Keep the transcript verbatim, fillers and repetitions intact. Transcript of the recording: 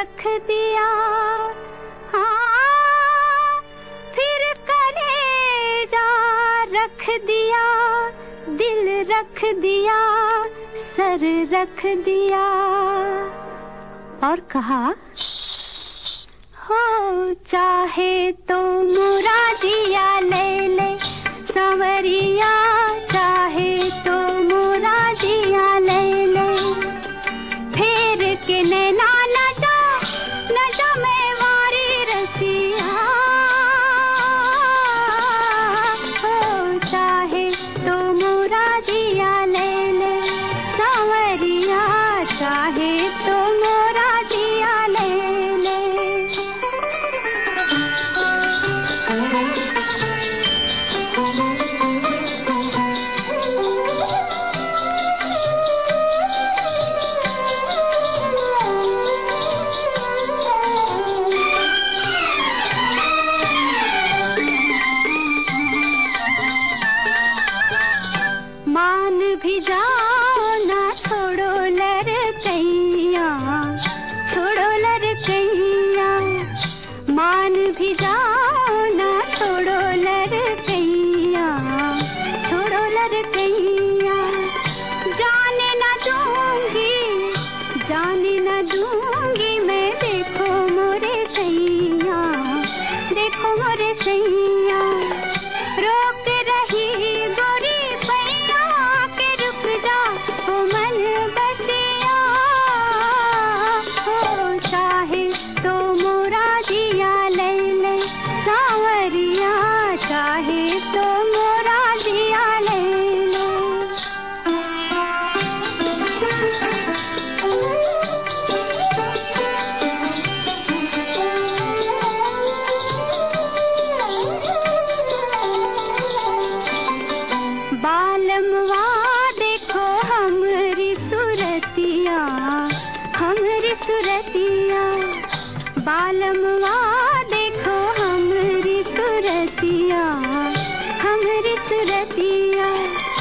रख दिया, हाँ फिर कलेजा रख दिया, दिल रख दिया, सर रख दिया। और कहा, हो चाहे तो मुरादिया ले ले सांवरिया, चाहे तो मुरादिया ले ले, फेर के नैना न जा न जा मैं मारी रसिया, हो चाहे तो मुरादिया ले ले सांवरिया, चाहे तो मुरादिया ले ले। मान भी जाओ ना छोड़ो लड़कैया, छोड़ो लड़कैया, मान भी जाओ ना छोड़ो लड़कैया, छोड़ो लड़कैया, जाने ना दूंगी, जाने ना दूंगी मैं, देखो मोरे सैया, देखो मोरे सैया, रोक रही गोरी पैया के रुक जा ओ मन बसिया, हो चाहे तो मुरादिया ले ले सांवरिया, चाहे तो मुरादिया ले ले। बालमवा देखो हमरी सुरतिया, हमरी सुरतिया, बालमवा देखो हमरी सुरतिया, हमरी सुरतिया,